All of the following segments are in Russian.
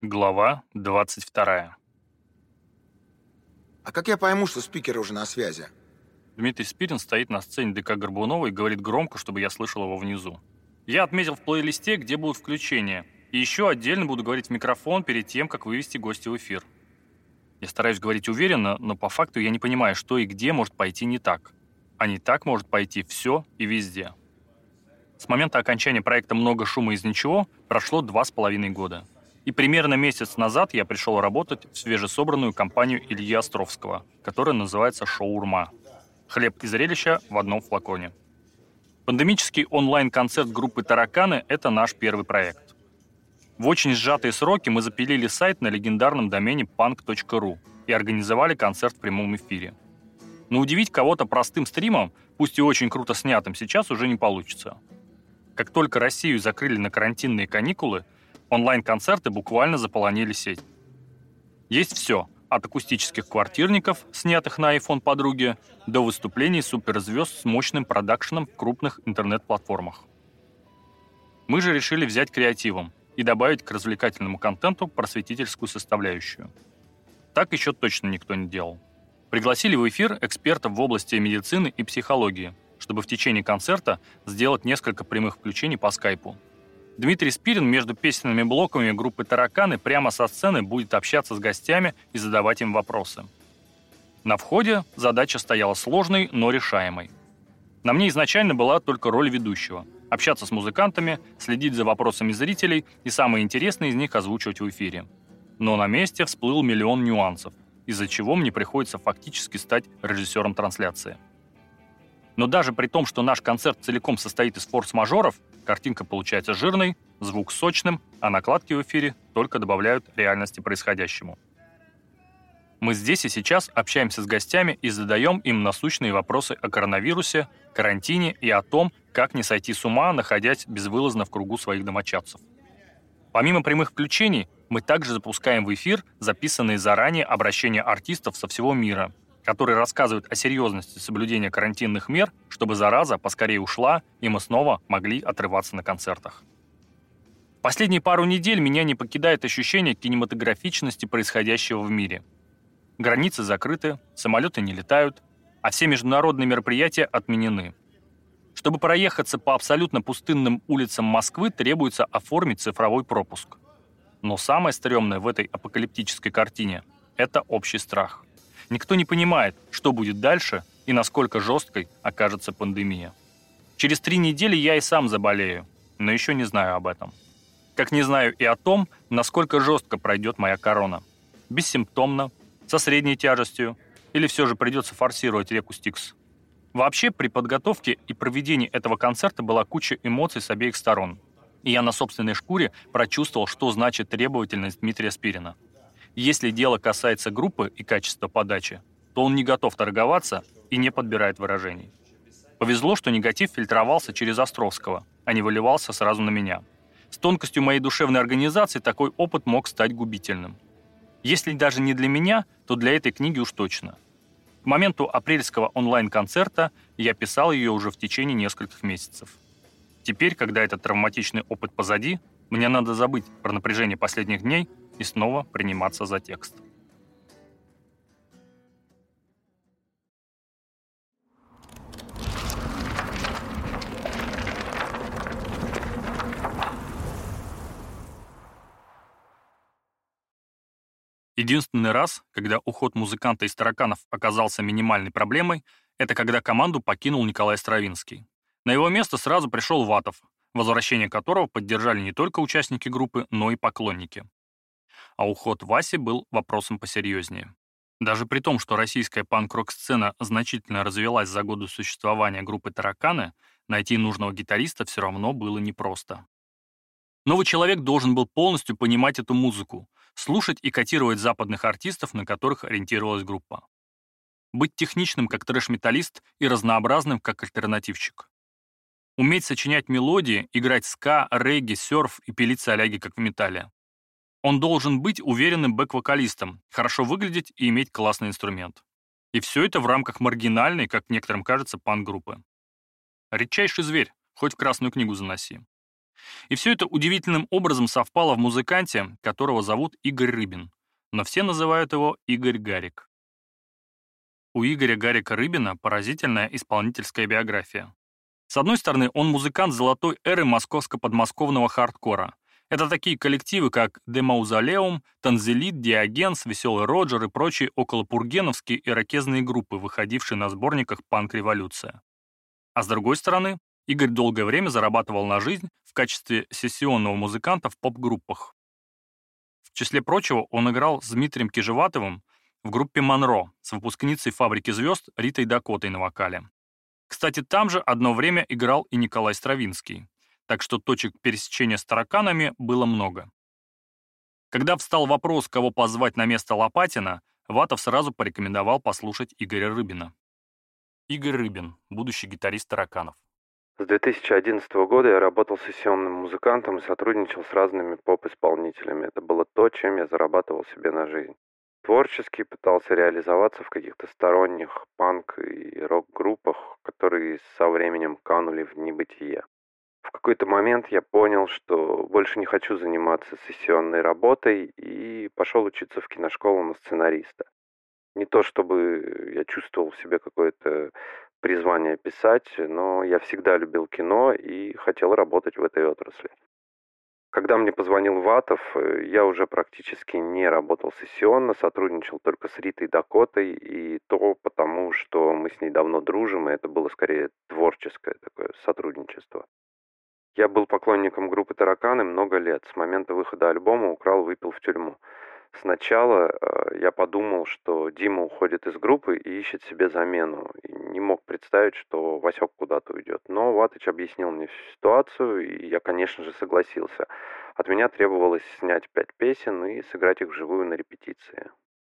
Глава 22. А как я пойму, что спикер уже на связи? Дмитрий Спирин стоит на сцене ДК Горбунова и говорит громко, чтобы я слышал его внизу. Я отметил в плейлисте, где будут включения. И еще отдельно буду говорить в микрофон перед тем, как вывести гостя в эфир. Я стараюсь говорить уверенно, но по факту я не понимаю, что и где может пойти не так. А не так может пойти все и везде. С момента окончания проекта «Много шума из ничего» прошло 2,5 года. И примерно месяц назад я пришел работать в свежесобранную компанию Ильи Островского, которая называется «Шаурма». Хлеб и зрелища в одном флаконе. Пандемический онлайн-концерт группы «Тараканы» — это наш первый проект. В очень сжатые сроки мы запилили сайт на легендарном домене punk.ru и организовали концерт в прямом эфире. Но удивить кого-то простым стримом, пусть и очень круто снятым, сейчас уже не получится. Как только Россию закрыли на карантинные каникулы, онлайн-концерты буквально заполонили сеть. Есть все, от акустических квартирников, снятых на iPhone подруги, до выступлений суперзвезд с мощным продакшеном в крупных интернет-платформах. Мы же решили взять креативом и добавить к развлекательному контенту просветительскую составляющую. Так еще точно никто не делал. Пригласили в эфир экспертов в области медицины и психологии, чтобы в течение концерта сделать несколько прямых включений по скайпу. Дмитрий Спирин между песенными блоками группы «Тараканы» прямо со сцены будет общаться с гостями и задавать им вопросы. На входе задача стояла сложной, но решаемой. На мне изначально была только роль ведущего – общаться с музыкантами, следить за вопросами зрителей и самые интересные из них озвучивать в эфире. Но на месте всплыл миллион нюансов, из-за чего мне приходится фактически стать режиссером трансляции. Но даже при том, что наш концерт целиком состоит из форс-мажоров, картинка получается жирной, звук сочным, а накладки в эфире только добавляют реальности происходящему. Мы здесь и сейчас общаемся с гостями и задаем им насущные вопросы о коронавирусе, карантине и о том, как не сойти с ума, находясь безвылазно в кругу своих домочадцев. Помимо прямых включений, мы также запускаем в эфир записанные заранее обращения артистов со всего мира, которые рассказывают о серьезности соблюдения карантинных мер, чтобы зараза поскорее ушла, и мы снова могли отрываться на концертах. Последние пару недель меня не покидает ощущение кинематографичности происходящего в мире. Границы закрыты, самолеты не летают, а все международные мероприятия отменены. Чтобы проехаться по абсолютно пустынным улицам Москвы, требуется оформить цифровой пропуск. Но самое стрёмное в этой апокалиптической картине – это общий страх. Никто не понимает, что будет дальше и насколько жесткой окажется пандемия. Через 3 недели я и сам заболею, но еще не знаю об этом. Как не знаю и о том, насколько жестко пройдет моя корона. Бессимптомно, со средней тяжестью, или все же придется форсировать реку Стикс. Вообще, при подготовке и проведении этого концерта была куча эмоций с обеих сторон. И я на собственной шкуре прочувствовал, что значит требовательность Дмитрия Спирина. Если дело касается группы и качества подачи, то он не готов торговаться и не подбирает выражений. Повезло, что негатив фильтровался через Островского, а не выливался сразу на меня. С тонкостью моей душевной организации такой опыт мог стать губительным. Если даже не для меня, то для этой книги уж точно. К моменту апрельского онлайн-концерта я писал ее уже в течение нескольких месяцев. Теперь, когда этот травматичный опыт позади, мне надо забыть про напряжение последних дней и снова приниматься за текст. Единственный раз, когда уход музыканта из «Тараканов» оказался минимальной проблемой, это когда команду покинул Николай Стравинский. На его место сразу пришел Ватов, возвращение которого поддержали не только участники группы, но и поклонники. А уход Васи был вопросом посерьезнее. Даже при том, что российская панк-рок-сцена значительно развилась за годы существования группы «Тараканы», найти нужного гитариста все равно было непросто. Новый человек должен был полностью понимать эту музыку, слушать и котировать западных артистов, на которых ориентировалась группа. Быть техничным, как трэш-металлист, и разнообразным, как альтернативщик. Уметь сочинять мелодии, играть ска, регги, серф и пилить соляги, как в металле. Он должен быть уверенным бэк-вокалистом, хорошо выглядеть и иметь классный инструмент. И все это в рамках маргинальной, как некоторым кажется, панк-группы. Редчайший зверь, хоть в Красную книгу заноси. И все это удивительным образом совпало в музыканте, которого зовут Игорь Рыбин, но все называют его Игорь Гарик. У Игоря Гарика Рыбина поразительная исполнительская биография. С одной стороны, он музыкант золотой эры московско-подмосковного хардкора. Это такие коллективы, как The Mausoleum, Танзелит, Диогенс, Веселый Роджер и прочие околопургеновские ирокезные группы, выходившие на сборниках «Панк-революция». А с другой стороны, Игорь долгое время зарабатывал на жизнь в качестве сессионного музыканта в поп-группах. В числе прочего, он играл с Дмитрием Кижеватовым в группе «Монро» с выпускницей «Фабрики звезд» Ритой Дакотой на вокале. Кстати, там же одно время играл и Николай Стравинский, так что точек пересечения с тараканами было много. Когда встал вопрос, кого позвать на место Лопатина, Ватов сразу порекомендовал послушать Игоря Рыбина. Игорь Рыбин, будущий гитарист тараканов. С 2011 года я работал сессионным музыкантом и сотрудничал с разными поп-исполнителями. Это было то, чем я зарабатывал себе на жизнь. Творчески пытался реализоваться в каких-то сторонних панк- и рок-группах, которые со временем канули в небытие. В какой-то момент я понял, что больше не хочу заниматься сессионной работой и пошел учиться в киношколу на сценариста. Не то чтобы я чувствовал в себе какое-то призвание писать, но я всегда любил кино и хотел работать в этой отрасли. Когда мне позвонил Ватов, я уже практически не работал сессионно, сотрудничал только с Ритой Дакотой, и то потому, что мы с ней давно дружим, и это было скорее творческое такое сотрудничество. Я был поклонником группы «Тараканы» много лет. С момента выхода альбома «Украл, выпил в тюрьму». Сначала я подумал, что Дима уходит из группы и ищет себе замену. И не мог представить, что Васек куда-то уйдет. Но Ватыч объяснил мне всю ситуацию, и я, конечно же, согласился. От меня требовалось снять 5 песен и сыграть их вживую на репетиции.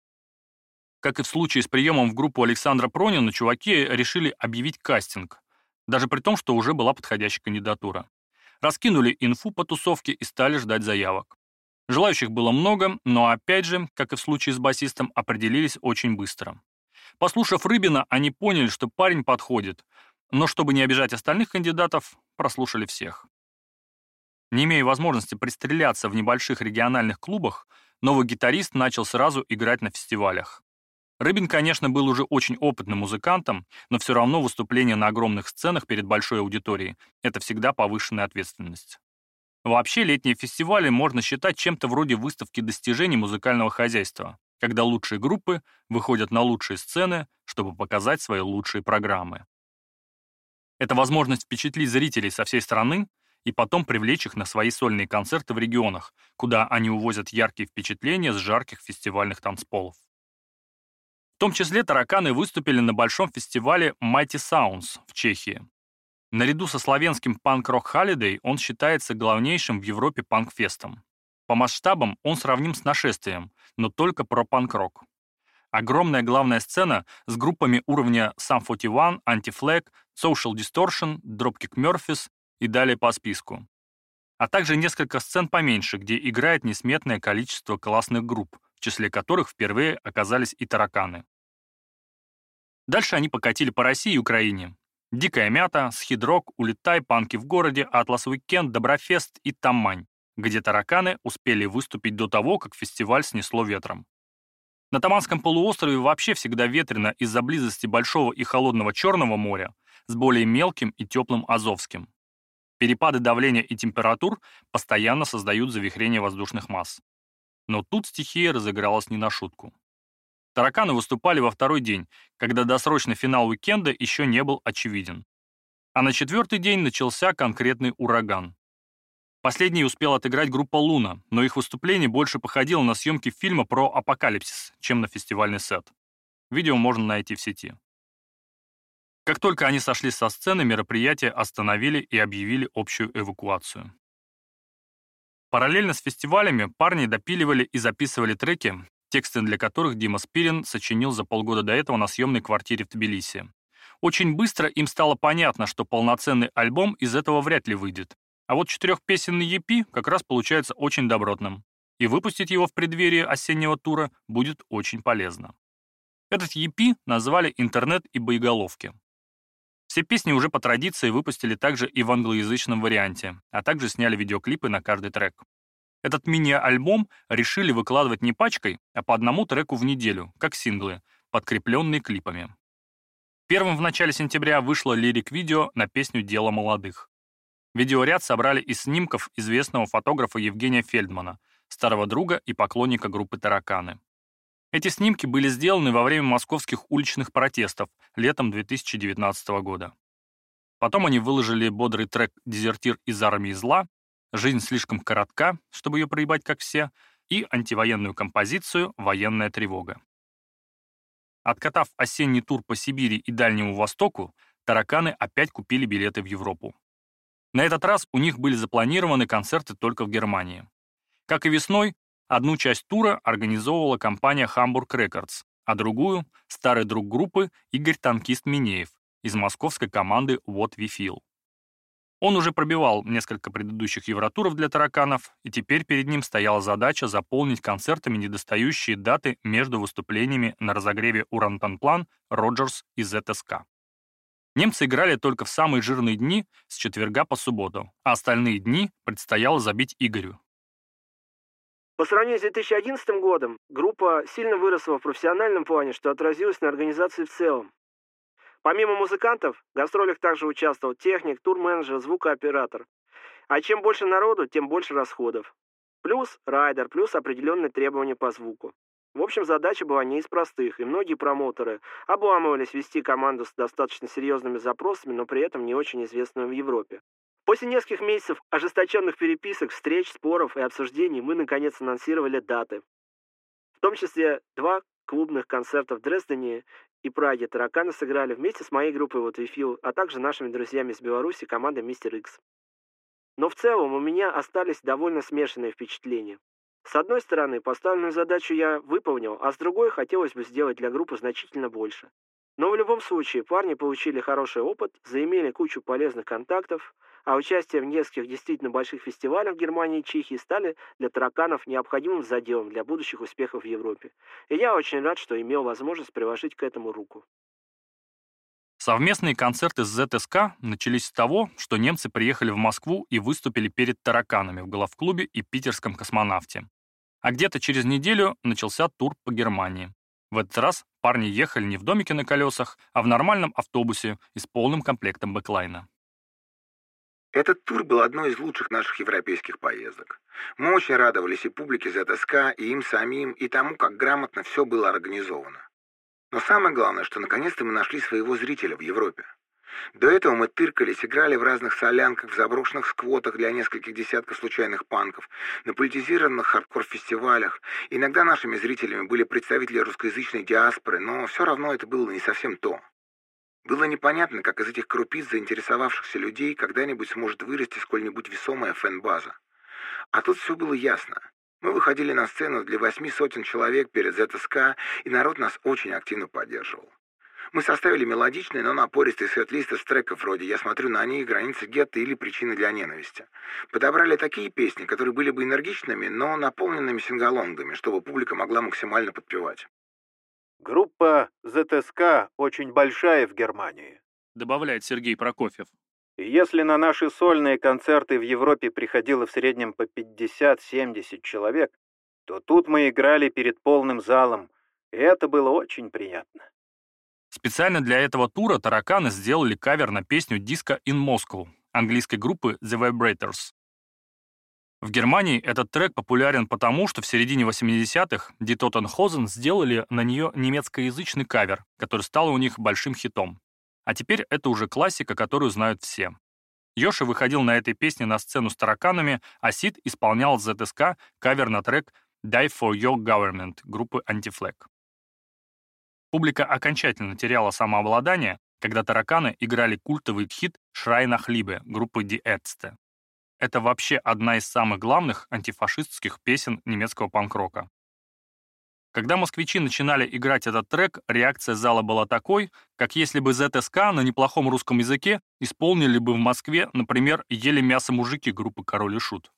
Как и в случае с приемом в группу Александра Пронина, чуваки решили объявить кастинг, даже при том, что уже была подходящая кандидатура. Раскинули инфу по тусовке и стали ждать заявок. Желающих было много, но опять же, как и в случае с басистом, определились очень быстро. Послушав Рыбина, они поняли, что парень подходит, но чтобы не обижать остальных кандидатов, прослушали всех. Не имея возможности пристреляться в небольших региональных клубах, новый гитарист начал сразу играть на фестивалях. Рыбин, конечно, был уже очень опытным музыкантом, но все равно выступление на огромных сценах перед большой аудиторией – это всегда повышенная ответственность. Вообще, летние фестивали можно считать чем-то вроде выставки достижений музыкального хозяйства, когда лучшие группы выходят на лучшие сцены, чтобы показать свои лучшие программы. Это возможность впечатлить зрителей со всей страны и потом привлечь их на свои сольные концерты в регионах, куда они увозят яркие впечатления с жарких фестивальных танцполов. В том числе тараканы выступили на большом фестивале Mighty Sounds в Чехии. Наряду со славянским панк-рок Holiday он считается главнейшим в Европе панк-фестом. По масштабам он сравним с Нашествием, но только про панк-рок. Огромная главная сцена с группами уровня Sum 41, Anti-Flag, Social Distortion, Dropkick Murphys и далее по списку. А также несколько сцен поменьше, где играет несметное количество классных групп, в числе которых впервые оказались и тараканы. Дальше они покатили по России и Украине. Дикая мята, Схидрок, Улетай, Панки в городе, Атлас Уикенд, Доброфест и Тамань, где тараканы успели выступить до того, как фестиваль снесло ветром. На Таманском полуострове вообще всегда ветрено из-за близости большого и холодного Черного моря с более мелким и теплым Азовским. Перепады давления и температур постоянно создают завихрение воздушных масс. Но тут стихия разыгралась не на шутку. Тараканы выступали во второй день, когда досрочный финал уикенда еще не был очевиден. А на 4-й день начался конкретный ураган. Последний успел отыграть группа «Луна», но их выступление больше походило на съемки фильма про апокалипсис, чем на фестивальный сет. Видео можно найти в сети. Как только они сошли со сцены, мероприятие остановили и объявили общую эвакуацию. Параллельно с фестивалями парни допиливали и записывали треки, тексты для которых Дима Спирин сочинил за полгода до этого на съемной квартире в Тбилиси. Очень быстро им стало понятно, что полноценный альбом из этого вряд ли выйдет. А вот 4-песенный EP как раз получается очень добротным. И выпустить его в преддверии осеннего тура будет очень полезно. Этот EP назвали «Интернет и боеголовки». Все песни уже по традиции выпустили также и в англоязычном варианте, а также сняли видеоклипы на каждый трек. Этот мини-альбом решили выкладывать не пачкой, а по одному треку в неделю, как синглы, подкрепленные клипами. Первым в начале сентября вышло лирик-видео на песню «Дело молодых». Видеоряд собрали из снимков известного фотографа Евгения Фельдмана, старого друга и поклонника группы «Тараканы». Эти снимки были сделаны во время московских уличных протестов летом 2019 года. Потом они выложили бодрый трек «Дезертир из армии зла», «Жизнь слишком коротка, чтобы ее проебать как все» и антивоенную композицию «Военная тревога». Откатав осенний тур по Сибири и Дальнему Востоку, «Тараканы» опять купили билеты в Европу. На этот раз у них были запланированы концерты только в Германии. Как и весной, одну часть тура организовывала компания Hamburg Records, а другую — старый друг группы Игорь «Танкист» Минеев из московской команды What We Feel. Он уже пробивал несколько предыдущих евротуров для «Тараканов», и теперь перед ним стояла задача заполнить концертами недостающие даты между выступлениями на разогреве Урантанплан, Роджерс и ЗСК. Немцы играли только в самые жирные дни с четверга по субботу, а остальные дни предстояло забить Игорю. По сравнению с 2011 годом, группа сильно выросла в профессиональном плане, что отразилось на организации в целом. Помимо музыкантов, в гастролях также участвовал техник, турменеджер, звукооператор. А чем больше народу, тем больше расходов. Плюс райдер, плюс определенные требования по звуку. В общем, задача была не из простых, и многие промоутеры обламывались вести команду с достаточно серьезными запросами, но при этом не очень известную в Европе. После нескольких месяцев ожесточенных переписок, встреч, споров и обсуждений мы наконец анонсировали даты. В том числе 2 клубных концерта в Дрездене и Праге «Тараканы» сыграли вместе с моей группой What We Feel, а также нашими друзьями из Беларуси, командой Мистер Икс. Но в целом у меня остались довольно смешанные впечатления. С одной стороны, поставленную задачу я выполнил, а с другой хотелось бы сделать для группы значительно больше. Но в любом случае парни получили хороший опыт, заимели кучу полезных контактов, а участие в нескольких действительно больших фестивалях в Германии и Чехии стали для «Тараканов» необходимым заделом для будущих успехов в Европе. И я очень рад, что имел возможность приложить к этому руку. Совместные концерты с ЗСК начались с того, что немцы приехали в Москву и выступили перед «Тараканами» в Главклубе и питерском «Космонавте». А где-то через неделю начался тур по Германии. В этот раз парни ехали не в домике на колесах, а в нормальном автобусе и с полным комплектом бэклайна. Этот тур был одной из лучших наших европейских поездок. Мы очень радовались и публике ЗСК, и им самим, и тому, как грамотно все было организовано. Но самое главное, что наконец-то мы нашли своего зрителя в Европе. До этого мы тыркались, играли в разных солянках, в заброшенных сквотах для нескольких десятков случайных панков, на политизированных хардкор-фестивалях. Иногда нашими зрителями были представители русскоязычной диаспоры, но все равно это было не совсем то. Было непонятно, как из этих крупиц заинтересовавшихся людей когда-нибудь сможет вырасти сколь-нибудь весомая фэн-база. А тут все было ясно. Мы выходили на сцену для 8 сотен человек перед ЗСК, и народ нас очень активно поддерживал. Мы составили мелодичный, но напористый сет-лист из треков вроде «Я смотрю на них», «Границы гетто» или «Причины для ненависти». Подобрали такие песни, которые были бы энергичными, но наполненными сингалонгами, чтобы публика могла максимально подпевать. Группа ЗСК очень большая в Германии, Добавляет Сергей Прокофьев. и если на наши сольные концерты в Европе приходило в среднем по 50-70 человек, то тут мы играли перед полным залом, и это было очень приятно. Специально для этого тура «Тараканы» сделали кавер на песню «Disco in Moscow» английской группы The Vibrators. В Германии этот трек популярен потому, что в середине 80-х Die Toten Hosen сделали на нее немецкоязычный кавер, который стал у них большим хитом. А теперь это уже классика, которую знают все. Йоши выходил на этой песне на сцену с «Тараканами», а Сид исполнял с ЗСК кавер на трек «Die for Your Government» группы Anti-Flag. Публика окончательно теряла самообладание, когда «Тараканы» играли культовый хит «Schrei nach Liebe» группы Die Ärzte. Это вообще одна из самых главных антифашистских песен немецкого панк-рока. Когда москвичи начинали играть этот трек, реакция зала была такой, как если бы ЗСК на неплохом русском языке исполнили бы в Москве, например, «Ели мясо мужики» группы «Король и Шут».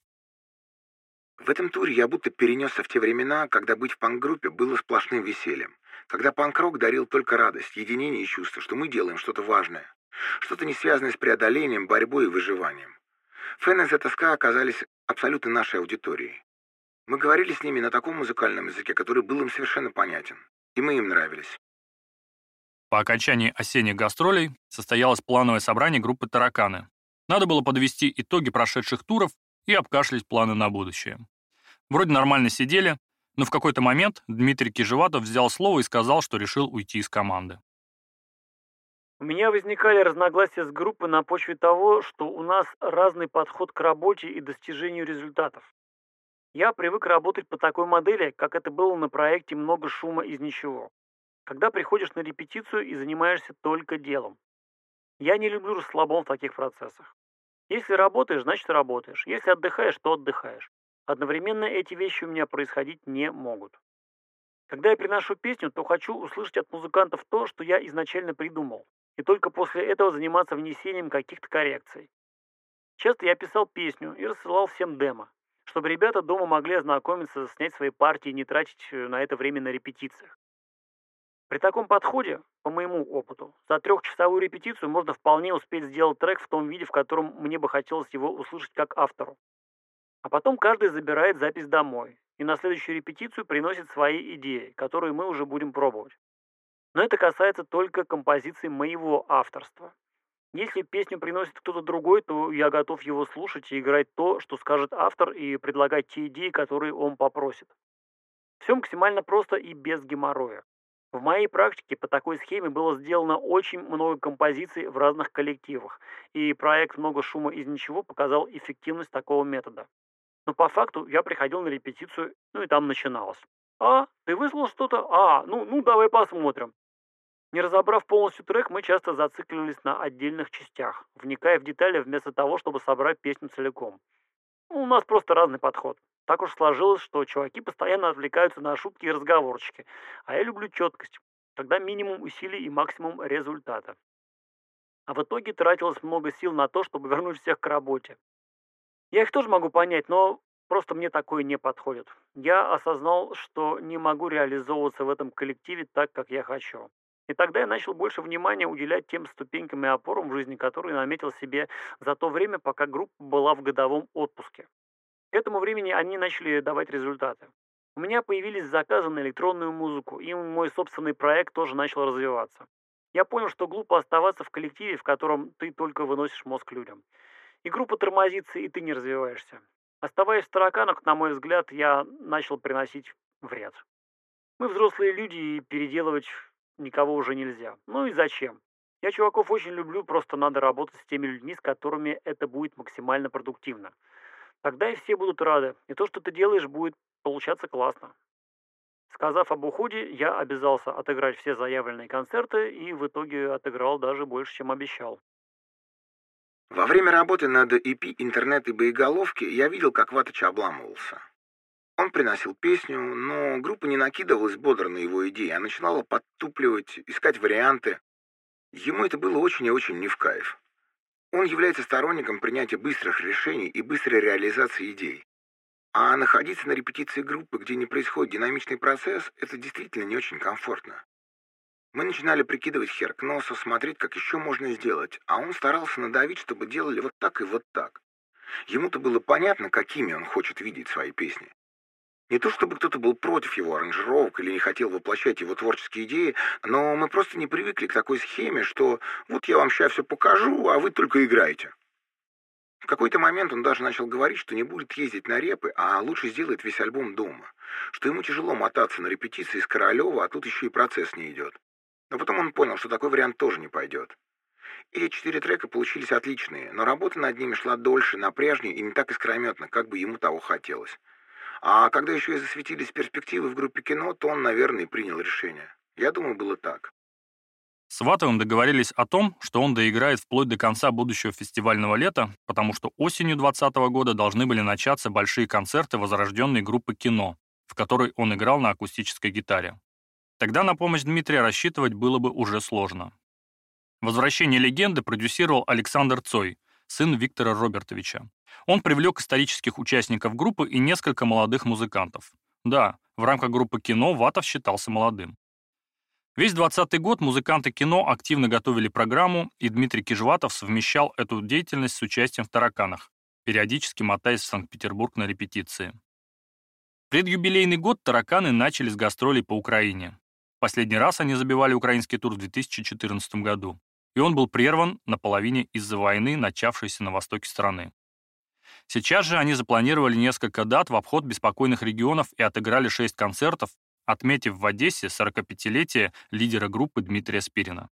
В этом туре я будто перенесся в те времена, когда быть в панк-группе было сплошным весельем. Когда панк-рок дарил только радость, единение и чувство, что мы делаем что-то важное. Что-то не связанное с преодолением, борьбой и выживанием. Фэны ЗСК оказались абсолютно нашей аудиторией. Мы говорили с ними на таком музыкальном языке, который был им совершенно понятен. И мы им нравились. По окончании осенних гастролей состоялось плановое собрание группы «Тараканы». Надо было подвести итоги прошедших туров и обкашлять планы на будущее. Вроде нормально сидели, но в какой-то момент Дмитрий Кижеватов взял слово и сказал, что решил уйти из команды. У меня возникали разногласия с группой на почве того, что у нас разный подход к работе и достижению результатов. Я привык работать по такой модели, как это было на проекте «Много шума из ничего», когда приходишь на репетицию и занимаешься только делом. Я не люблю расслабон в таких процессах. Если работаешь, значит работаешь. Если отдыхаешь, то отдыхаешь. Одновременно эти вещи у меня происходить не могут. Когда я приношу песню, то хочу услышать от музыкантов то, что я изначально придумал, и только после этого заниматься внесением каких-то коррекций. Часто я писал песню и рассылал всем демо, чтобы ребята дома могли ознакомиться, снять свои партии и не тратить на это время на репетициях. При таком подходе, по моему опыту, за 3-часовую репетицию можно вполне успеть сделать трек в том виде, в котором мне бы хотелось его услышать как автору. А потом каждый забирает запись домой и на следующую репетицию приносит свои идеи, которые мы уже будем пробовать. Но это касается только композиции моего авторства. Если песню приносит кто-то другой, то я готов его слушать и играть то, что скажет автор, и предлагать те идеи, которые он попросит. Все максимально просто и без геморроя. В моей практике по такой схеме было сделано очень много композиций в разных коллективах, и проект «Много шума из ничего» показал эффективность такого метода. Но по факту я приходил на репетицию, и там начиналось. Ты выслал что-то? Давай посмотрим. Не разобрав полностью трек, мы часто зацикливались на отдельных частях, вникая в детали вместо того, чтобы собрать песню целиком. У нас просто разный подход. Так уж сложилось, что чуваки постоянно отвлекаются на шутки и разговорчики, а я люблю четкость, когда минимум усилий и максимум результата. А в итоге тратилось много сил на то, чтобы вернуть всех к работе. Я их тоже могу понять, но просто мне такое не подходит. Я осознал, что не могу реализовываться в этом коллективе так, как я хочу. И тогда я начал больше внимания уделять тем ступенькам и опорам в жизни, которые наметил себе за то время, пока группа была в годовом отпуске. К этому времени они начали давать результаты. У меня появились заказы на электронную музыку, и мой собственный проект тоже начал развиваться. Я понял, что глупо оставаться в коллективе, в котором ты только выносишь мозг людям. И группа тормозится, и ты не развиваешься. Оставаясь в тараканах, на мой взгляд, я начал приносить вред. Мы взрослые люди, и переделывать никого уже нельзя. Ну и зачем? Я чуваков очень люблю, просто надо работать с теми людьми, с которыми это будет максимально продуктивно. Тогда и все будут рады, и то, что ты делаешь, будет получаться классно. Сказав об уходе, я обязался отыграть все заявленные концерты и в итоге отыграл даже больше, чем обещал. Во время работы над EP «Интернет и боеголовки» я видел, как Ватыч обламывался. Он приносил песню, но группа не накидывалась бодро на его идеи, а начинала подтупливать, искать варианты. Ему это было очень и очень не в кайф. Он является сторонником принятия быстрых решений и быстрой реализации идей. А находиться на репетиции группы, где не происходит динамичный процесс, это действительно не очень комфортно. Мы начинали прикидывать хер к носу, смотреть, как еще можно сделать, а он старался надавить, чтобы делали вот так и вот так. Ему-то было понятно, какими он хочет видеть свои песни. Не то чтобы кто-то был против его аранжировок или не хотел воплощать его творческие идеи, но мы просто не привыкли к такой схеме, что вот я вам сейчас все покажу, а вы только играете. В какой-то момент он даже начал говорить, что не будет ездить на репы, а лучше сделает весь альбом дома, что ему тяжело мотаться на репетиции из Королева, а тут еще и процесс не идет. Но потом он понял, что такой вариант тоже не пойдет. Эти 4 трека получились отличные, но работа над ними шла дольше, напряжнее и не так искрометно, как бы ему того хотелось. А когда еще и засветились перспективы в группе «Кино», то он, наверное, и принял решение. Я думаю, было так. С Ватовым договорились о том, что он доиграет вплоть до конца будущего фестивального лета, потому что осенью 2020 года должны были начаться большие концерты возрожденной группы «Кино», в которой он играл на акустической гитаре. Тогда на помощь Дмитрия рассчитывать было бы уже сложно. «Возвращение легенды» продюсировал Александр Цой, сын Виктора Робертовича. Он привлек исторических участников группы и несколько молодых музыкантов. Да, в рамках группы «Кино» Ватов считался молодым. Весь 20-й год музыканты кино активно готовили программу, и Дмитрий Кижватов совмещал эту деятельность с участием в «Тараканах», периодически мотаясь в Санкт-Петербург на репетиции. В предюбилейный год «Тараканы» начали с гастролей по Украине. Последний раз они забивали украинский тур в 2014 году, и он был прерван наполовине из-за войны, начавшейся на востоке страны. Сейчас же они запланировали несколько дат в обход беспокойных регионов и отыграли 6 концертов, отметив в Одессе 45-летие лидера группы Дмитрия Спирина.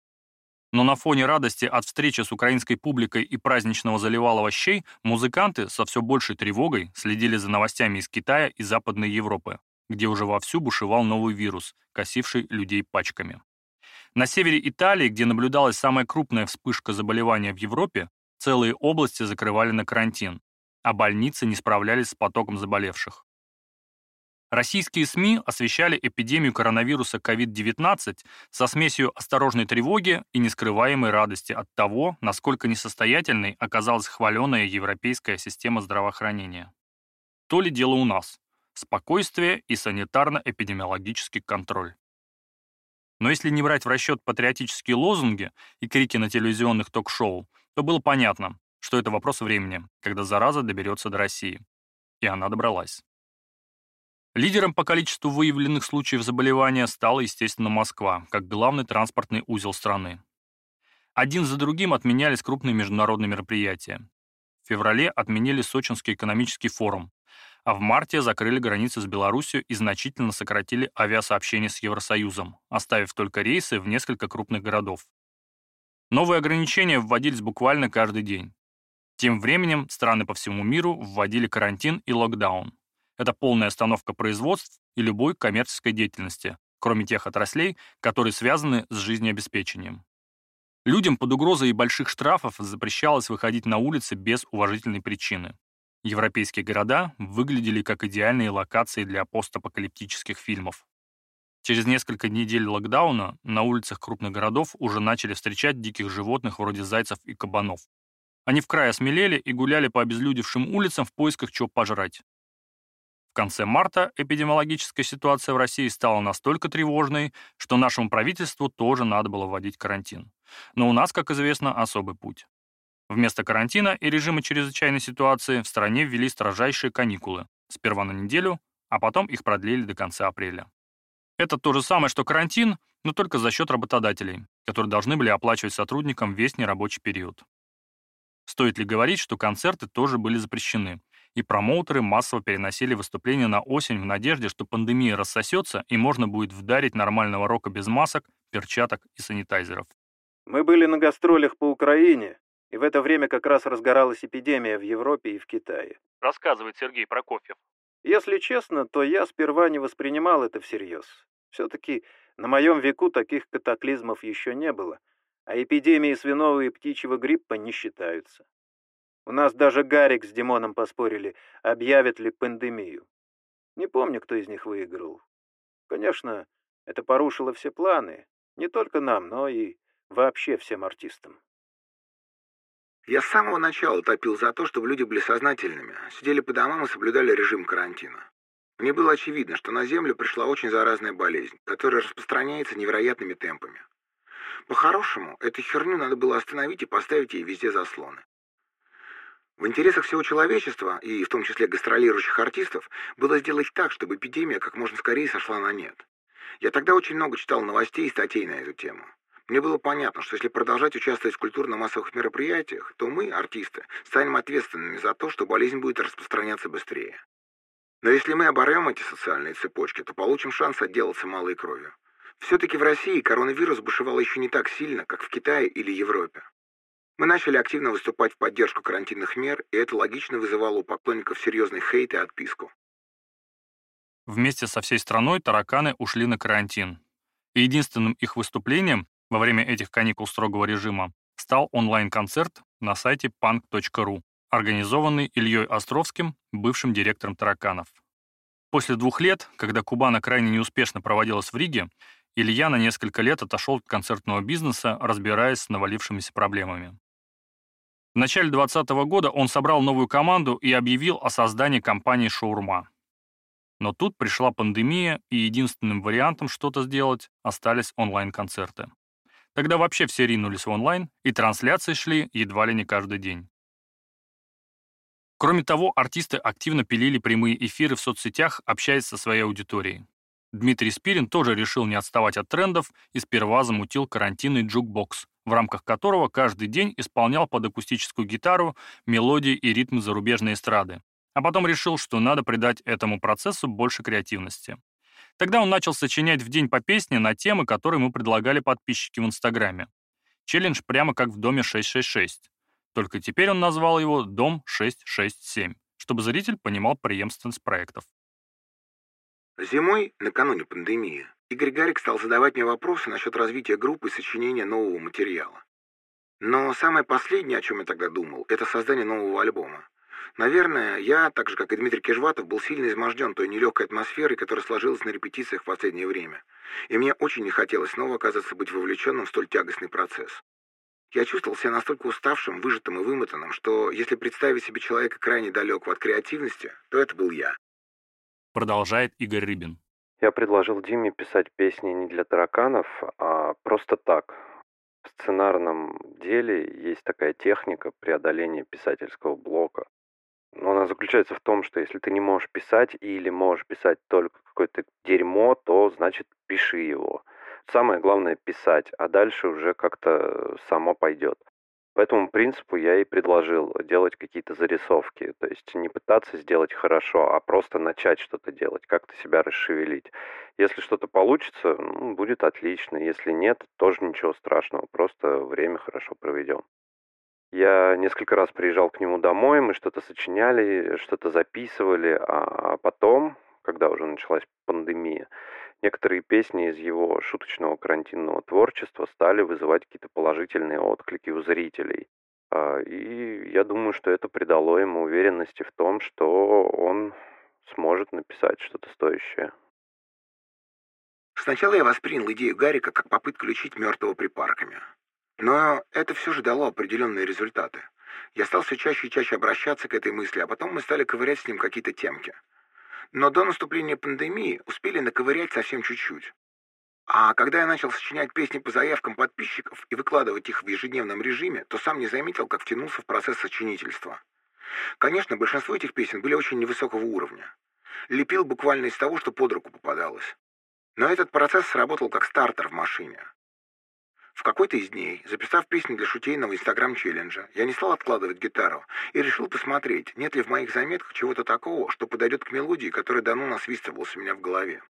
Но на фоне радости от встречи с украинской публикой и праздничного заливала овощей музыканты со все большей тревогой следили за новостями из Китая и Западной Европы, где уже вовсю бушевал новый вирус, косивший людей пачками. На севере Италии, где наблюдалась самая крупная вспышка заболевания в Европе, целые области закрывали на карантин, а больницы не справлялись с потоком заболевших. Российские СМИ освещали эпидемию коронавируса COVID-19 со смесью осторожной тревоги и нескрываемой радости от того, насколько несостоятельной оказалась хваленая европейская система здравоохранения. То ли дело у нас – спокойствие и санитарно-эпидемиологический контроль. Но если не брать в расчет патриотические лозунги и крики на телевизионных ток-шоу, то было понятно, что это вопрос времени, когда зараза доберется до России. И она добралась. Лидером по количеству выявленных случаев заболевания стала, естественно, Москва, как главный транспортный узел страны. Один за другим отменялись крупные международные мероприятия. В феврале отменили Сочинский экономический форум, а в марте закрыли границы с Белоруссией и значительно сократили авиасообщение с Евросоюзом, оставив только рейсы в несколько крупных городов. Новые ограничения вводились буквально каждый день. Тем временем страны по всему миру вводили карантин и локдаун. Это полная остановка производств и любой коммерческой деятельности, кроме тех отраслей, которые связаны с жизнеобеспечением. Людям под угрозой больших штрафов запрещалось выходить на улицы без уважительной причины. Европейские города выглядели как идеальные локации для постапокалиптических фильмов. Через несколько недель локдауна на улицах крупных городов уже начали встречать диких животных вроде зайцев и кабанов. Они вкрай осмелели и гуляли по обезлюдевшим улицам в поисках чего пожрать. В конце марта эпидемиологическая ситуация в России стала настолько тревожной, что нашему правительству тоже надо было вводить карантин. Но у нас, как известно, особый путь. Вместо карантина и режима чрезвычайной ситуации в стране ввели строжайшие каникулы, сперва на неделю, а потом их продлили до конца апреля. Это то же самое, что карантин, но только за счет работодателей, которые должны были оплачивать сотрудникам весь нерабочий период. Стоит ли говорить, что концерты тоже были запрещены, и промоутеры массово переносили выступления на осень в надежде, что пандемия рассосется и можно будет вдарить нормального рока без масок, перчаток и санитайзеров. Мы были на гастролях по Украине, и в это время как раз разгоралась эпидемия в Европе и в Китае. Рассказывает Сергей Прокофьев. Если честно, то я сперва не воспринимал это всерьез. Все-таки на моем веку таких катаклизмов еще не было, а эпидемии свиного и птичьего гриппа не считаются. У нас даже Гарик с Димоном поспорили, объявят ли пандемию. Не помню, кто из них выиграл. Конечно, это порушило все планы, не только нам, но и вообще всем артистам. Я с самого начала топил за то, чтобы люди были сознательными, сидели по домам и соблюдали режим карантина. Мне было очевидно, что на Землю пришла очень заразная болезнь, которая распространяется невероятными темпами. По-хорошему, эту херню надо было остановить и поставить ей везде заслоны. В интересах всего человечества, и в том числе гастролирующих артистов, было сделать так, чтобы эпидемия как можно скорее сошла на нет. Я тогда очень много читал новостей и статей на эту тему. Мне было понятно, что если продолжать участвовать в культурно-массовых мероприятиях, то мы, артисты, станем ответственными за то, что болезнь будет распространяться быстрее. Но если мы оборвем эти социальные цепочки, то получим шанс отделаться малой кровью. Все-таки в России коронавирус бушевал еще не так сильно, как в Китае или Европе. Мы начали активно выступать в поддержку карантинных мер, и это логично вызывало у поклонников серьезный хейт и отписку. Вместе со всей страной тараканы ушли на карантин. И единственным их выступлением во время этих каникул строгого режима стал онлайн-концерт на сайте punk.ru, организованный Ильей Островским, бывшим директором тараканов. После 2 лет, когда Кубана крайне неуспешно проводилась в Риге, Илья на несколько лет отошел от концертного бизнеса, разбираясь с навалившимися проблемами. В начале 2020 года он собрал новую команду и объявил о создании компании «Шаурма». Но тут пришла пандемия, и единственным вариантом что-то сделать остались онлайн-концерты. Тогда вообще все ринулись в онлайн, и трансляции шли едва ли не каждый день. Кроме того, артисты активно пилили прямые эфиры в соцсетях, общаясь со своей аудиторией. Дмитрий Спирин тоже решил не отставать от трендов и сперва замутил карантинный джукбокс, в рамках которого каждый день исполнял под акустическую гитару мелодии и ритмы зарубежной эстрады. А потом решил, что надо придать этому процессу больше креативности. Тогда он начал сочинять в день по песне на темы, которые ему предлагали подписчики в Инстаграме. Челлендж прямо как в доме 666. Только теперь он назвал его «Дом 667», чтобы зритель понимал преемственность проектов. Зимой, накануне пандемии, Игорь Гарик стал задавать мне вопросы насчет развития группы и сочинения нового материала. Но самое последнее, о чем я тогда думал, это создание нового альбома. Наверное, я, так же как и Дмитрий Кижватов, был сильно изможден той нелегкой атмосферой, которая сложилась на репетициях в последнее время. И мне очень не хотелось снова оказаться быть вовлеченным в столь тягостный процесс. Я чувствовал себя настолько уставшим, выжатым и вымотанным, что если представить себе человека крайне далекого от креативности, то это был я. Продолжает Игорь Рыбин. Я предложил Диме писать песни не для тараканов, а просто так. В сценарном деле есть такая техника преодоления писательского блока. Но она заключается в том, что если ты не можешь писать или можешь писать только какое-то дерьмо, то значит пиши его. Самое главное писать, а дальше уже как-то само пойдет. По этому принципу я и предложил делать какие-то зарисовки. То есть не пытаться сделать хорошо, а просто начать что-то делать, как-то себя расшевелить. Если что-то получится, будет отлично. Если нет, тоже ничего страшного, просто время хорошо проведем. Я несколько раз приезжал к нему домой, мы что-то сочиняли, что-то записывали, а потом, когда уже началась пандемия, некоторые песни из его шуточного карантинного творчества стали вызывать какие-то положительные отклики у зрителей. И я думаю, что это придало ему уверенности в том, что он сможет написать что-то стоящее. Сначала я воспринял идею Гарика как попытку лечить мертвого припарками. Но это все же дало определенные результаты. Я стал все чаще и чаще обращаться к этой мысли, а потом мы стали ковырять с ним какие-то темки. Но до наступления пандемии успели наковырять совсем чуть-чуть. А когда я начал сочинять песни по заявкам подписчиков и выкладывать их в ежедневном режиме, то сам не заметил, как втянулся в процесс сочинительства. Конечно, большинство этих песен были очень невысокого уровня. Лепил буквально из того, что под руку попадалось. Но этот процесс сработал как стартер в машине. В какой-то из дней, записав песню для шутейного инстаграм-челленджа, я не стал откладывать гитару и решил посмотреть, нет ли в моих заметках чего-то такого, что подойдет к мелодии, которая давно насвистывалась у меня в голове.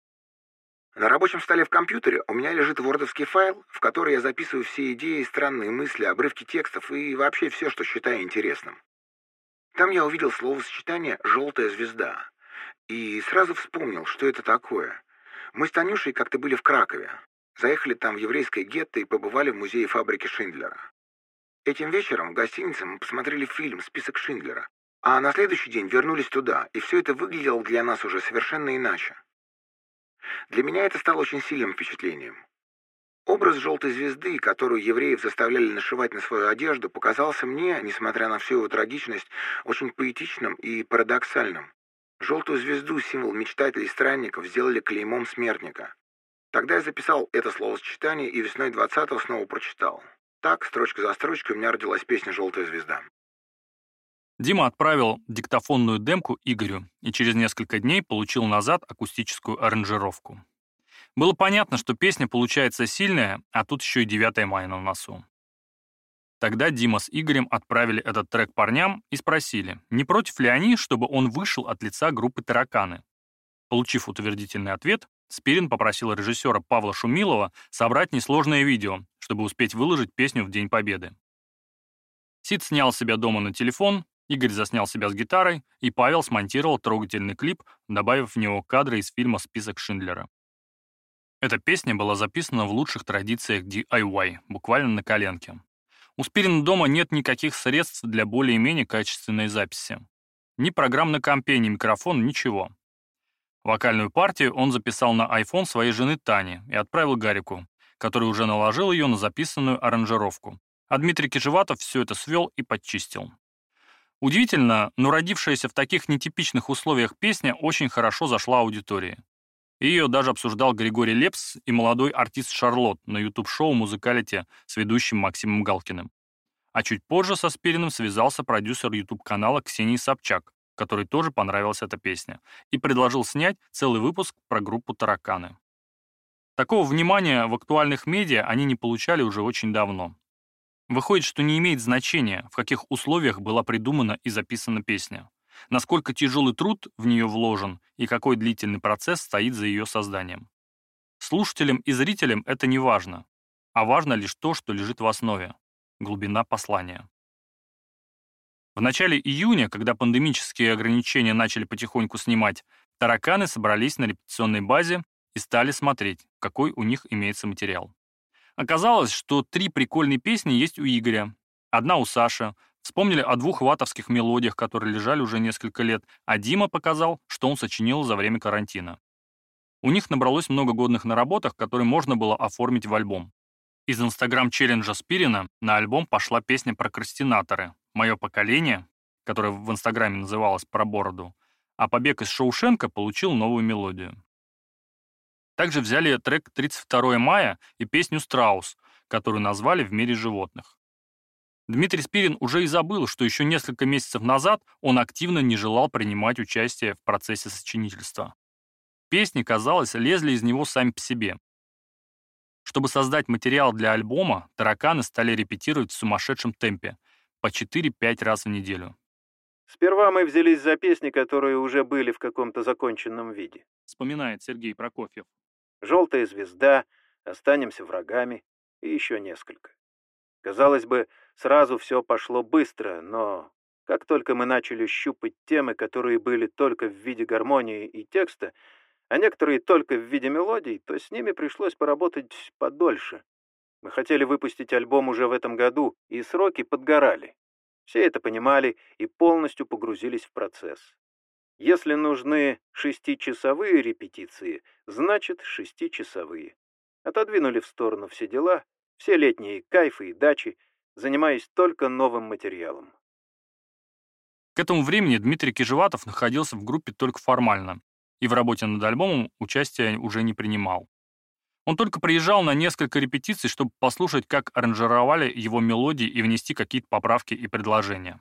На рабочем столе в компьютере у меня лежит вордовский файл, в который я записываю все идеи, странные мысли, обрывки текстов и вообще все, что считаю интересным. Там я увидел словосочетание «желтая звезда» и сразу вспомнил, что это такое. Мы с Танюшей как-то были в Кракове. Заехали там в еврейское гетто и побывали в музее фабрики Шиндлера. Этим вечером в гостинице мы посмотрели фильм «Список Шиндлера», а на следующий день вернулись туда, и все это выглядело для нас уже совершенно иначе. Для меня это стало очень сильным впечатлением. Образ желтой звезды, которую евреев заставляли нашивать на свою одежду, показался мне, несмотря на всю его трагичность, очень поэтичным и парадоксальным. Желтую звезду, символ мечтателей и странников, сделали клеймом смертника. Тогда я записал это словосочетание и весной 20-го снова прочитал. Так, строчка за строчкой, у меня родилась песня «Желтая звезда». Дима отправил диктофонную демку Игорю и через несколько дней получил назад акустическую аранжировку. Было понятно, что песня получается сильная, а тут еще и 9 мая на носу. Тогда Дима с Игорем отправили этот трек парням и спросили, не против ли они, чтобы он вышел от лица группы «Тараканы». Получив утвердительный ответ, Спирин попросил режиссера Павла Шумилова собрать несложное видео, чтобы успеть выложить песню в День Победы. Сид снял себя дома на телефон, Игорь заснял себя с гитарой, и Павел смонтировал трогательный клип, добавив в него кадры из фильма «Список Шиндлера». Эта песня была записана в лучших традициях DIY, буквально на коленке. У Спирина дома нет никаких средств для более-менее качественной записи. Ни программ на компе, ни микрофон, ничего. Вокальную партию он записал на iPhone своей жены Тани и отправил Гарику, который уже наложил ее на записанную аранжировку. А Дмитрий Кижеватов все это свел и подчистил. Удивительно, но родившаяся в таких нетипичных условиях песня очень хорошо зашла аудитории. Ее даже обсуждал Григорий Лепс и молодой артист Шарлот на YouTube-шоу «Музыкалити» с ведущим Максимом Галкиным. А чуть позже со Спириным связался продюсер YouTube-канала Ксении Собчак, которой тоже понравилась эта песня, и предложил снять целый выпуск про группу «Тараканы». Такого внимания в актуальных медиа они не получали уже очень давно. Выходит, что не имеет значения, в каких условиях была придумана и записана песня, насколько тяжелый труд в нее вложен и какой длительный процесс стоит за ее созданием. Слушателям и зрителям это не важно, а важно лишь то, что лежит в основе — глубина послания. В начале июня, когда пандемические ограничения начали потихоньку снимать, «Тараканы» собрались на репетиционной базе и стали смотреть, какой у них имеется материал. Оказалось, что 3 прикольные песни есть у Игоря, одна у Саши. Вспомнили о 2 ватовских мелодиях, которые лежали уже несколько лет, а Дима показал, что он сочинил за время карантина. У них набралось много годных наработок, которые можно было оформить в альбом. Из инстаграм-челленджа Спирина на альбом пошла песня «Прокрастинаторы», «Мое поколение», которая в инстаграме называлась «Про бороду», а «Побег из Шоушенка» получил новую мелодию. Также взяли трек «32 мая» и песню «Страус», которую назвали «В мире животных». Дмитрий Спирин уже и забыл, что еще несколько месяцев назад он активно не желал принимать участие в процессе сочинительства. Песни, казалось, лезли из него сами по себе. Чтобы создать материал для альбома, «Тараканы» стали репетировать в сумасшедшем темпе, по 4-5 раз в неделю. Сперва мы взялись за песни, которые уже были в каком-то законченном виде. Вспоминает Сергей Прокофьев. «Желтая звезда», «Останемся врагами» и еще несколько. Казалось бы, сразу все пошло быстро, но как только мы начали щупать темы, которые были только в виде гармонии и текста, а некоторые только в виде мелодий, то с ними пришлось поработать подольше. Мы хотели выпустить альбом уже в этом году, и сроки подгорали. Все это понимали и полностью погрузились в процесс. Если нужны 6-часовые репетиции, значит 6-часовые. Отодвинули в сторону все дела, все летние кайфы и дачи, занимаясь только новым материалом. К этому времени Дмитрий Кижеватов находился в группе только формально, и в работе над альбомом участия уже не принимал. Он только приезжал на несколько репетиций, чтобы послушать, как аранжировали его мелодии и внести какие-то поправки и предложения.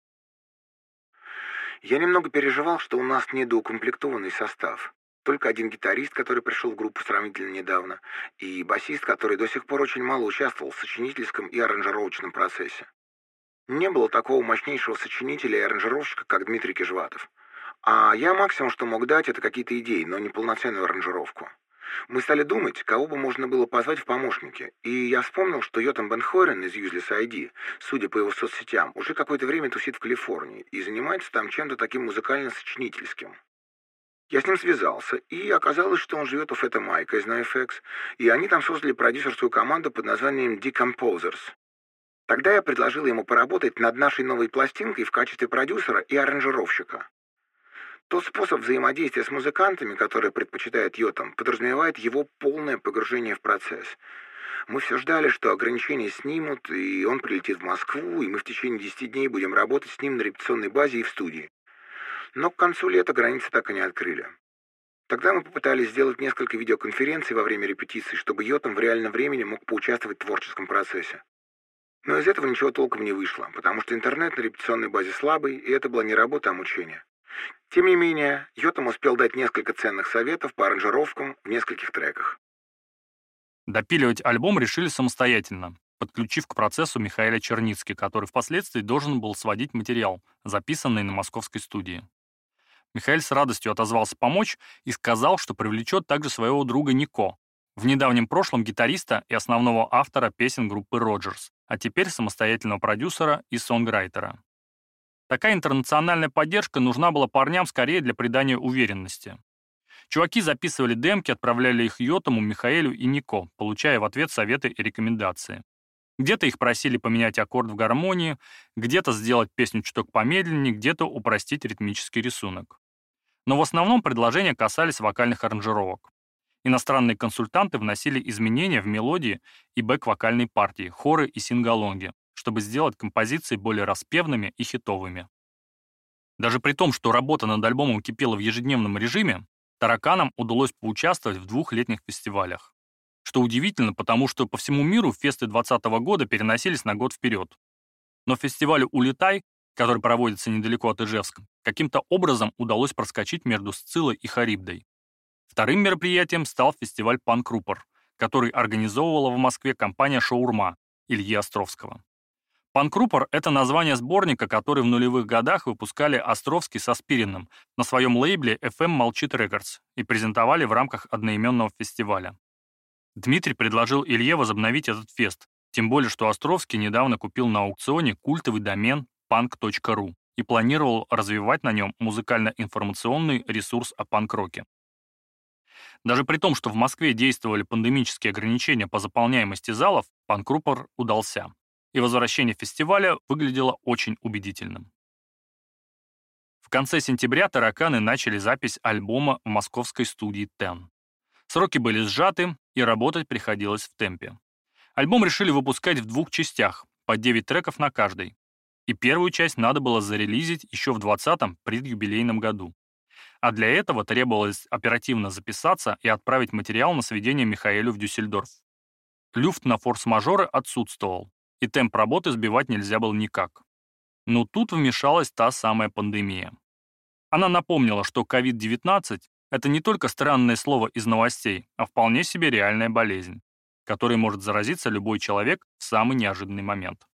Я немного переживал, что у нас недоукомплектованный состав. Только один гитарист, который пришел в группу сравнительно недавно, и басист, который до сих пор очень мало участвовал в сочинительском и аранжировочном процессе. Не было такого мощнейшего сочинителя и аранжировщика, как Дмитрий Кижеватов. А я максимум, что мог дать, это какие-то идеи, но не полноценную аранжировку. Мы стали думать, кого бы можно было позвать в помощники, и я вспомнил, что Йотам Бенхойрен из Useless ID, судя по его соцсетям, уже какое-то время тусит в Калифорнии и занимается там чем-то таким музыкально-сочинительским. Я с ним связался, и оказалось, что он живет у Фэта Майка из NoFX, и они там создали продюсерскую команду под названием Decomposers. Тогда я предложил ему поработать над нашей новой пластинкой в качестве продюсера и аранжировщика. Тот способ взаимодействия с музыкантами, который предпочитает Йотам, подразумевает его полное погружение в процесс. Мы все ждали, что ограничения снимут, и он прилетит в Москву, и мы в течение 10 дней будем работать с ним на репетиционной базе и в студии. Но к концу лета границы так и не открыли. Тогда мы попытались сделать несколько видеоконференций во время репетиций, чтобы Йотам в реальном времени мог поучаствовать в творческом процессе. Но из этого ничего толком не вышло, потому что интернет на репетиционной базе слабый, и это была не работа, а мучение. Тем не менее, Йотам успел дать несколько ценных советов по аранжировкам в нескольких треках. Допиливать альбом решили самостоятельно, подключив к процессу Михаила Черницки, который впоследствии должен был сводить материал, записанный на московской студии. Михаил с радостью отозвался помочь и сказал, что привлечет также своего друга Нико, в недавнем прошлом гитариста и основного автора песен группы Роджерс, а теперь самостоятельного продюсера и сонграйтера. Такая интернациональная поддержка нужна была парням скорее для придания уверенности. Чуваки записывали демки, отправляли их Йотаму, Михаэлю и Нико, получая в ответ советы и рекомендации. Где-то их просили поменять аккорд в гармонии, где-то сделать песню чуток помедленнее, где-то упростить ритмический рисунок. Но в основном предложения касались вокальных аранжировок. Иностранные консультанты вносили изменения в мелодии и бэк-вокальные партии, хоры и сингалонги, чтобы сделать композиции более распевными и хитовыми. Даже при том, что работа над альбомом кипела в ежедневном режиме, тараканам удалось поучаствовать в 2 летних фестивалях. Что удивительно, потому что по всему миру фесты 2020 года переносились на год вперед. Но фестивалю «Улетай», который проводится недалеко от Ижевска, каким-то образом удалось проскочить между Сциллой и Харибдой. Вторым мероприятием стал фестиваль «Панк-Рупор», который организовывала в Москве компания «Шаурма» Ильи Островского. «Панк-Рупор» — это название сборника, который в нулевых годах выпускали Островский со Спириным на своем лейбле FM Молчит Records и презентовали в рамках одноименного фестиваля. Дмитрий предложил Илье возобновить этот фест, тем более, что Островский недавно купил на аукционе культовый домен punk.ru и планировал развивать на нем музыкально-информационный ресурс о панк-роке. Даже при том, что в Москве действовали пандемические ограничения по заполняемости залов, «Панк-Рупор» удался, и возвращение фестиваля выглядело очень убедительным. В конце сентября тараканы начали запись альбома в московской студии Ten. Сроки были сжаты, и работать приходилось в темпе. Альбом решили выпускать в 2 частях, по 9 треков на каждой. И первую часть надо было зарелизить еще в 2020-м предюбилейном году. А для этого требовалось оперативно записаться и отправить материал на сведение Михаэлю в Дюссельдорф. Люфт на форс-мажоры отсутствовал, и темп работы сбивать нельзя было никак. Но тут вмешалась та самая пандемия. Она напомнила, что COVID-19 — это не только странное слово из новостей, а вполне себе реальная болезнь, которой может заразиться любой человек в самый неожиданный момент.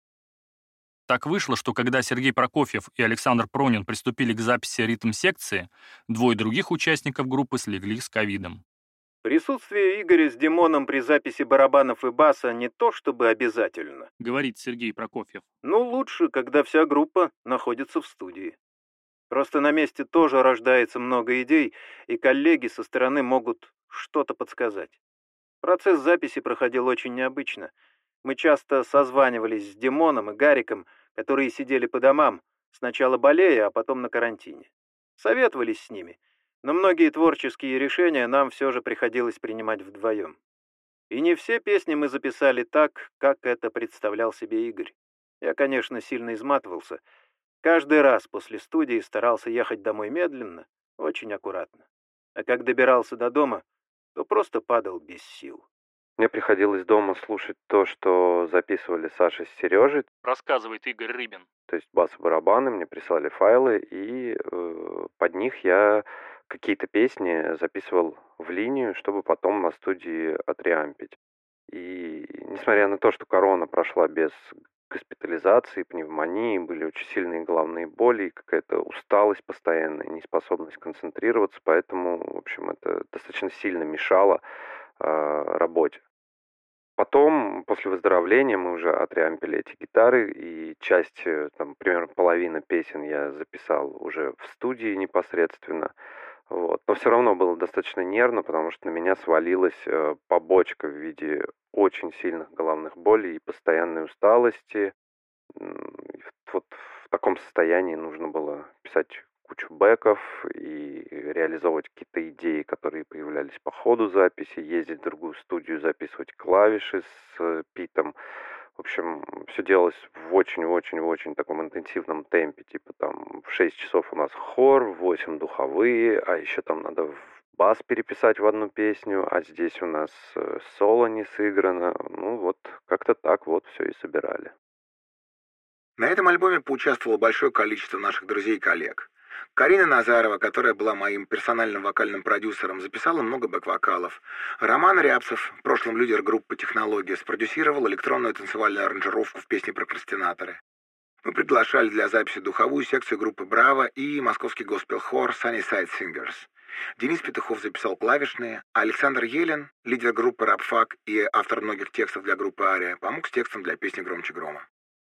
Так вышло, что когда Сергей Прокофьев и Александр Пронин приступили к записи ритм-секции, 2 других участников группы слегли с ковидом. Присутствие Игоря с Димоном при записи барабанов и баса не то чтобы обязательно, Говорит Сергей Прокофьев. но лучше, когда вся группа находится в студии. Просто на месте тоже рождается много идей, и коллеги со стороны могут что-то подсказать. Процесс записи проходил очень необычно. Мы часто созванивались с Димоном и Гариком, которые сидели по домам, сначала болея, а потом на карантине. Советовались с ними, но многие творческие решения нам все же приходилось принимать вдвоем. И не все песни мы записали так, как это представлял себе Игорь. Я, конечно, сильно изматывался. Каждый раз после студии старался ехать домой медленно, очень аккуратно. А как добирался до дома, то просто падал без сил. Мне приходилось дома слушать то, что записывали Саша с Сережей, Рассказывает Игорь Рыбин. то есть бас-барабаны, мне прислали файлы, и под них я какие-то песни записывал в линию, чтобы потом на студии отреампить. И несмотря на то, что корона прошла без госпитализации, пневмонии, были очень сильные головные боли, и какая-то усталость постоянная, неспособность концентрироваться, поэтому, в общем, это достаточно сильно мешало работе. Потом, после выздоровления, мы уже отреампили эти гитары, и часть, там, примерно половина песен я записал уже в студии непосредственно. Вот. Но все равно было достаточно нервно, потому что на меня свалилась побочка в виде очень сильных головных болей и постоянной усталости. Вот в таком состоянии нужно было писать кучу бэков и реализовывать какие-то идеи, которые появлялись по ходу записи, ездить в другую студию, записывать клавиши с Питом. В общем, все делалось в очень-очень-очень таком интенсивном темпе. Типа там в 6 часов у нас хор, в 8 духовые, а еще там надо бас переписать в одну песню, а здесь у нас соло не сыграно. Ну вот, как-то так вот все и собирали. На этом альбоме поучаствовало большое количество наших друзей и коллег. Карина Назарова, которая была моим персональным вокальным продюсером, записала много бэк-вокалов. Роман Рябцев, в прошлом лидер группы «Технология», спродюсировал электронную танцевальную аранжировку в песне «Прокрастинаторы». Мы приглашали для записи духовую секцию группы «Браво» и московский госпел-хор «Sunnyside Singers». Денис Петухов записал клавишные, а Александр Елен, лидер группы «Рабфак» и автор многих текстов для группы «Ария», помог с текстом для песни «Громче грома».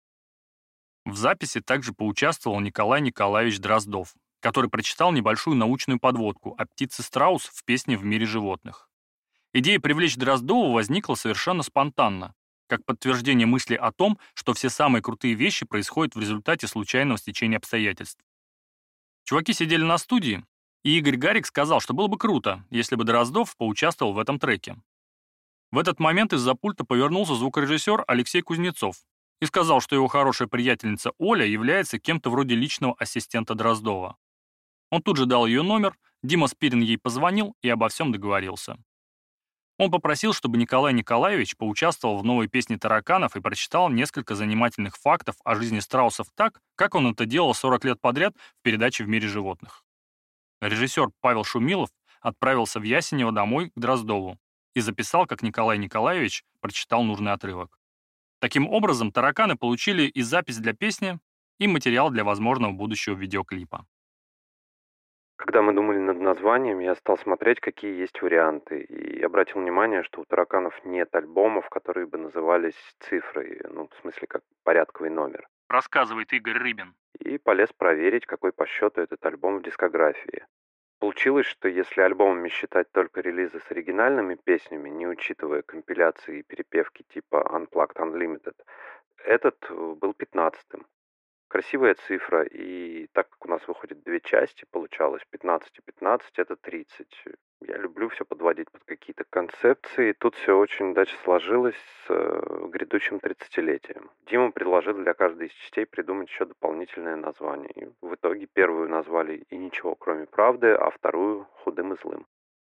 В записи также поучаствовал Николай Николаевич Дроздов, который прочитал небольшую научную подводку о птице страус в песне «В мире животных». Идея привлечь Дроздова возникла совершенно спонтанно, как подтверждение мысли о том, что все самые крутые вещи происходят в результате случайного стечения обстоятельств. Чуваки сидели на студии, и Игорь Гарик сказал, что было бы круто, если бы Дроздов поучаствовал в этом треке. В этот момент из-за пульта повернулся звукорежиссер Алексей Кузнецов и сказал, что его хорошая приятельница Оля является кем-то вроде личного ассистента Дроздова. Он тут же дал ее номер, Дима Спирин ей позвонил и обо всем договорился. Он попросил, чтобы Николай Николаевич поучаствовал в новой песне «Тараканов» и прочитал несколько занимательных фактов о жизни страусов так, как он это делал 40 лет подряд в передаче «В мире животных». Режиссер Павел Шумилов отправился в Ясенево домой к Дроздову и записал, как Николай Николаевич прочитал нужный отрывок. Таким образом, «Тараканы» получили и запись для песни, и материал для возможного будущего видеоклипа. Когда мы думали над названием, я стал смотреть, какие есть варианты, и обратил внимание, что у «Тараканов» нет альбомов, которые бы назывались цифрой, в смысле, как порядковый номер. Рассказывает Игорь Рыбин. И полез проверить, какой по счету этот альбом в дискографии. Получилось, что если альбомами считать только релизы с оригинальными песнями, не учитывая компиляции и перепевки типа Unplugged Unlimited, этот был 15-м. Красивая цифра, и так как у нас выходит 2 части, получалось 15 и 15, это 30. Я люблю все подводить под какие-то концепции, и тут все очень удачно сложилось с грядущим 30-летием. Дима предложил для каждой из частей придумать еще дополнительное название. И в итоге первую назвали «И ничего, кроме правды», а вторую «Худым и злым».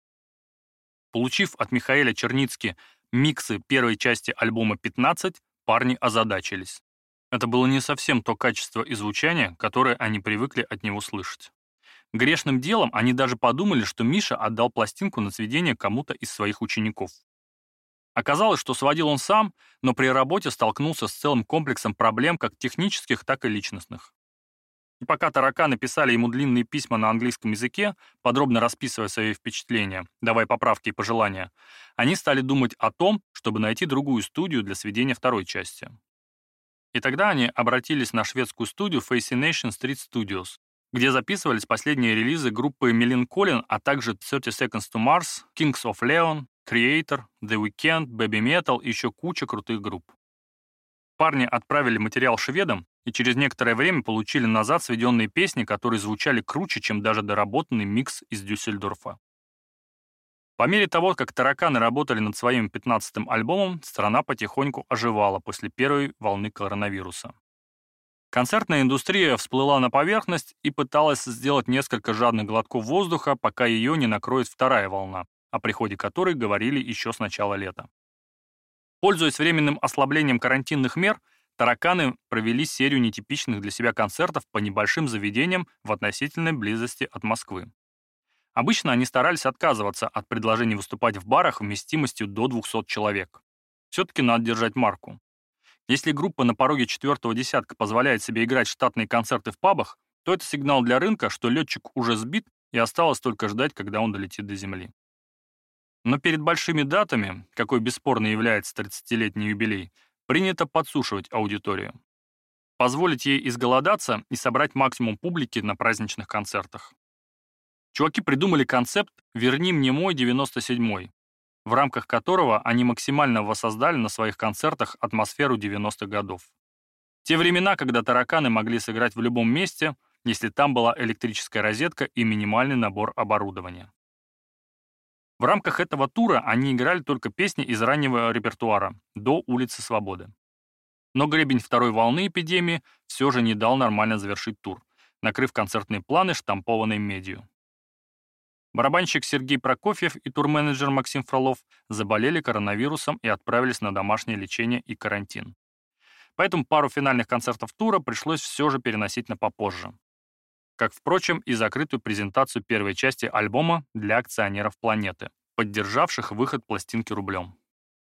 Получив от Михаэля Черницки миксы первой части альбома «15», парни озадачились. Это было не совсем то качество и звучание, которое они привыкли от него слышать. Грешным делом они даже подумали, что Миша отдал пластинку на сведение кому-то из своих учеников. Оказалось, что сводил он сам, но при работе столкнулся с целым комплексом проблем как технических, так и личностных. И пока «Тараканы» писали ему длинные письма на английском языке, подробно расписывая свои впечатления, давая поправки и пожелания, они стали думать о том, чтобы найти другую студию для сведения второй части. И тогда они обратились на шведскую студию Fascination Street Studios, где записывались последние релизы группы Millencolin, а также 30 Seconds to Mars, Kings of Leon, Creator, The Weeknd, Baby Metal и еще куча крутых групп. Парни отправили материал шведам и через некоторое время получили назад сведенные песни, которые звучали круче, чем даже доработанный микс из Дюссельдорфа. По мере того, как «Тараканы» работали над своим 15-м альбомом, страна потихоньку оживала после первой волны коронавируса. Концертная индустрия всплыла на поверхность и пыталась сделать несколько жадных глотков воздуха, пока ее не накроет вторая волна, о приходе которой говорили еще с начала лета. Пользуясь временным ослаблением карантинных мер, «Тараканы» провели серию нетипичных для себя концертов по небольшим заведениям в относительной близости от Москвы. Обычно они старались отказываться от предложений выступать в барах вместимостью до 200 человек. Все-таки надо держать марку. Если группа на пороге 4-го десятка позволяет себе играть штатные концерты в пабах, то это сигнал для рынка, что летчик уже сбит и осталось только ждать, когда он долетит до земли. Но перед большими датами, какой бесспорно является 30-летний юбилей, принято подсушивать аудиторию. Позволить ей изголодаться и собрать максимум публики на праздничных концертах. Чуваки придумали концепт «Верни мне мой 97-й», в рамках которого они максимально воссоздали на своих концертах атмосферу 90-х годов. Те времена, когда «Тараканы» могли сыграть в любом месте, если там была электрическая розетка и минимальный набор оборудования. В рамках этого тура они играли только песни из раннего репертуара, до «Улицы Свободы». Но гребень второй волны эпидемии все же не дал нормально завершить тур, накрыв концертные планы штампованной медью. Барабанщик Сергей Прокофьев и турменеджер Максим Фролов заболели коронавирусом и отправились на домашнее лечение и карантин. Поэтому пару финальных концертов тура пришлось все же переносить на попозже. Как, впрочем, и закрытую презентацию первой части альбома для акционеров «Планеты», поддержавших выход пластинки рублем.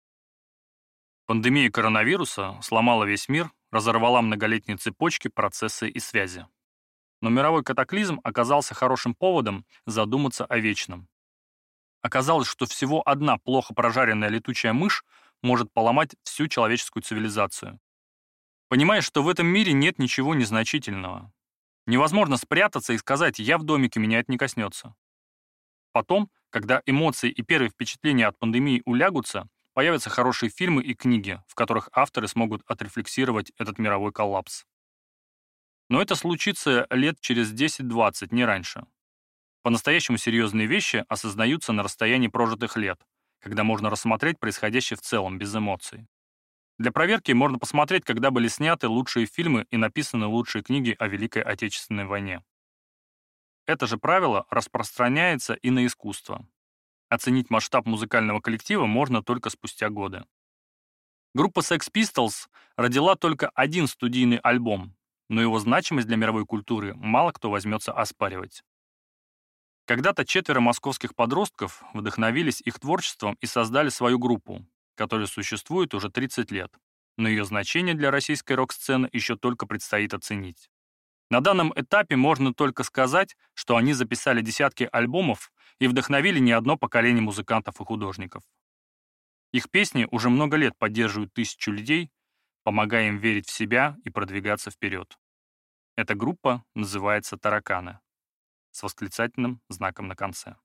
Пандемия коронавируса сломала весь мир, разорвала многолетние цепочки, процессы и связи. Но мировой катаклизм оказался хорошим поводом задуматься о вечном. Оказалось, что всего одна плохо прожаренная летучая мышь может поломать всю человеческую цивилизацию. Понимаешь, что в этом мире нет ничего незначительного. Невозможно спрятаться и сказать «я в домике, меня это не коснется». Потом, когда эмоции и первые впечатления от пандемии улягутся, появятся хорошие фильмы и книги, в которых авторы смогут отрефлексировать этот мировой коллапс. Но это случится лет через 10-20, не раньше. По-настоящему серьезные вещи осознаются на расстоянии прожитых лет, когда можно рассмотреть происходящее в целом, без эмоций. Для проверки можно посмотреть, когда были сняты лучшие фильмы и написаны лучшие книги о Великой Отечественной войне. Это же правило распространяется и на искусство. Оценить масштаб музыкального коллектива можно только спустя годы. Группа Sex Pistols родила только один студийный альбом, но его значимость для мировой культуры мало кто возьмется оспаривать. Когда-то 4 московских подростков вдохновились их творчеством и создали свою группу, которая существует уже 30 лет, но ее значение для российской рок-сцены еще только предстоит оценить. На данном этапе можно только сказать, что они записали десятки альбомов и вдохновили не одно поколение музыкантов и художников. Их песни уже много лет поддерживают тысячу людей, помогая им верить в себя и продвигаться вперед. Эта группа называется «Тараканы» с восклицательным знаком на конце.